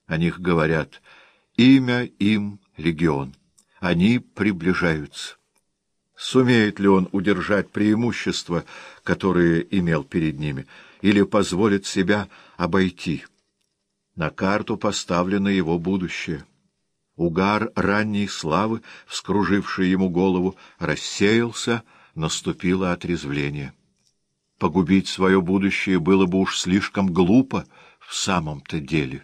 О них говорят: имя им легион. Они приближаются. Сумеет ли он удержать преимущества, которые имел перед ними, или позволит себя обойти? На карту поставлено его будущее. Угар ранней славы, вскруживший ему голову, рассеялся, наступило отрезвление. Погубить свое будущее было бы уж слишком глупо в самом-то деле.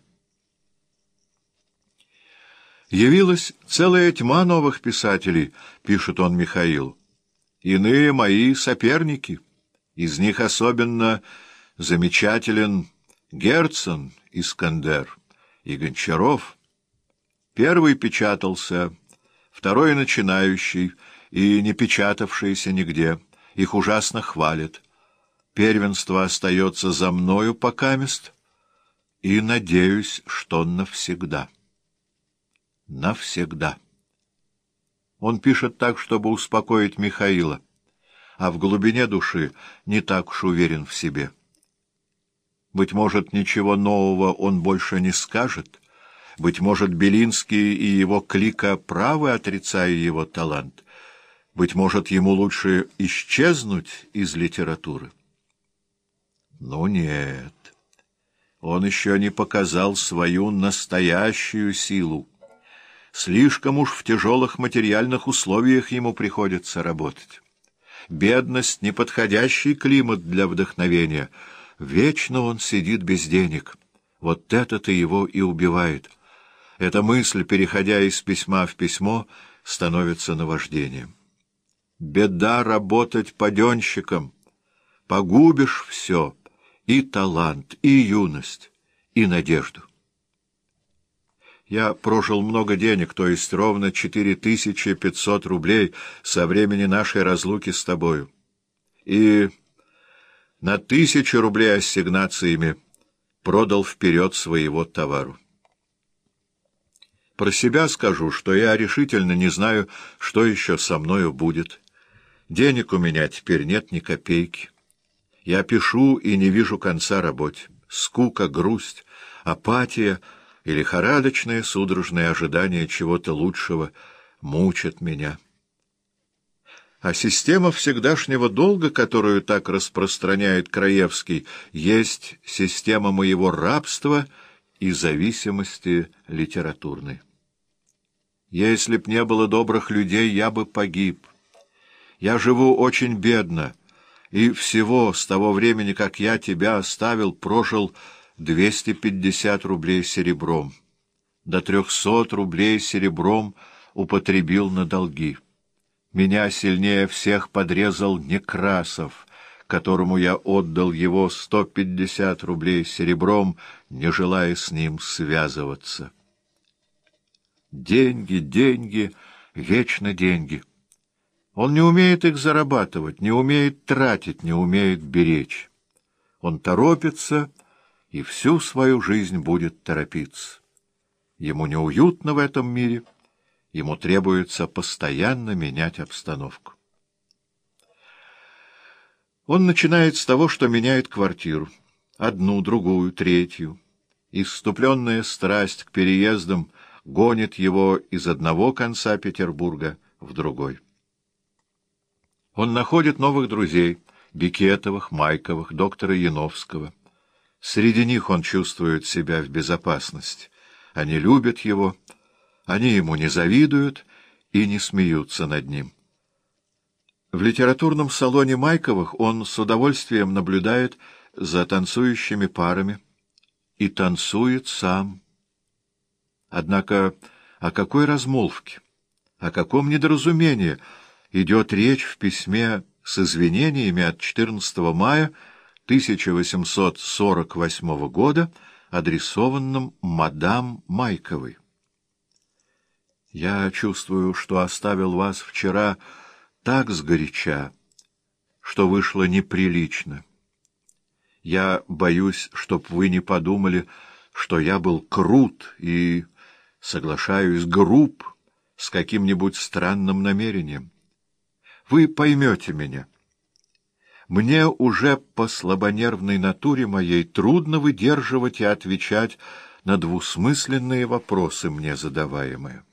«Явилась целая тьма новых писателей», — пишет он Михаилу. «Иные мои соперники. Из них особенно замечателен Герцен, Искандер и Гончаров. Первый печатался, второй начинающий и не печатавшийся нигде. Их ужасно хвалят. Первенство остается за мною покамест, и надеюсь, что навсегда». Навсегда. Он пишет так, чтобы успокоить Михаила, а в глубине души не так уж уверен в себе. Быть может, ничего нового он больше не скажет, быть может, Белинский и его клика правы, отрицая его талант, быть может, ему лучше исчезнуть из литературы. Ну нет, он еще не показал свою настоящую силу. Слишком уж в тяжелых материальных условиях ему приходится работать. Бедность — неподходящий климат для вдохновения. Вечно он сидит без денег. Вот это-то его и убивает. Эта мысль, переходя из письма в письмо, становится наваждением. Беда работать паденщиком. Погубишь все — и талант, и юность, и надежду. Я прожил много денег, то есть ровно 4500 рублей со времени нашей разлуки с тобою. И на 1000 рублей ассигнациями продал вперед своего товару. Про себя скажу, что я решительно не знаю, что еще со мною будет. Денег у меня теперь нет ни копейки. Я пишу и не вижу конца работе. Скука, грусть, апатия и лихорадочное судорожное ожидание чего-то лучшего мучат меня. А система всегдашнего долга, которую так распространяет Краевский, есть система моего рабства и зависимости литературной. Если б не было добрых людей, я бы погиб. Я живу очень бедно, и всего с того времени, как я тебя оставил, прожил 250 рублей серебром. До 300 рублей серебром употребил на долги. Меня сильнее всех подрезал Некрасов, которому я отдал его 150 рублей серебром, не желая с ним связываться. Деньги, деньги, вечно деньги. Он не умеет их зарабатывать, не умеет тратить, не умеет беречь. Он торопится и всю свою жизнь будет торопиться. Ему неуютно в этом мире, ему требуется постоянно менять обстановку. Он начинает с того, что меняет квартиру. Одну, другую, третью. Исступленная страсть к переездам гонит его из одного конца Петербурга в другой. Он находит новых друзей — Бекетовых, Майковых, доктора Яновского. Среди них он чувствует себя в безопасности. Они любят его, они ему не завидуют и не смеются над ним. В литературном салоне Майковых он с удовольствием наблюдает за танцующими парами и танцует сам. Однако о какой размолвке, о каком недоразумении идет речь в письме с извинениями от 14 мая 1848 года, адресованном мадам Майковой. «Я чувствую, что оставил вас вчера так сгоряча, что вышло неприлично. Я боюсь, чтоб вы не подумали, что я был крут и, соглашаюсь, груб с каким-нибудь странным намерением. Вы поймете меня. Мне уже по слабонервной натуре моей трудно выдерживать и отвечать на двусмысленные вопросы мне задаваемые.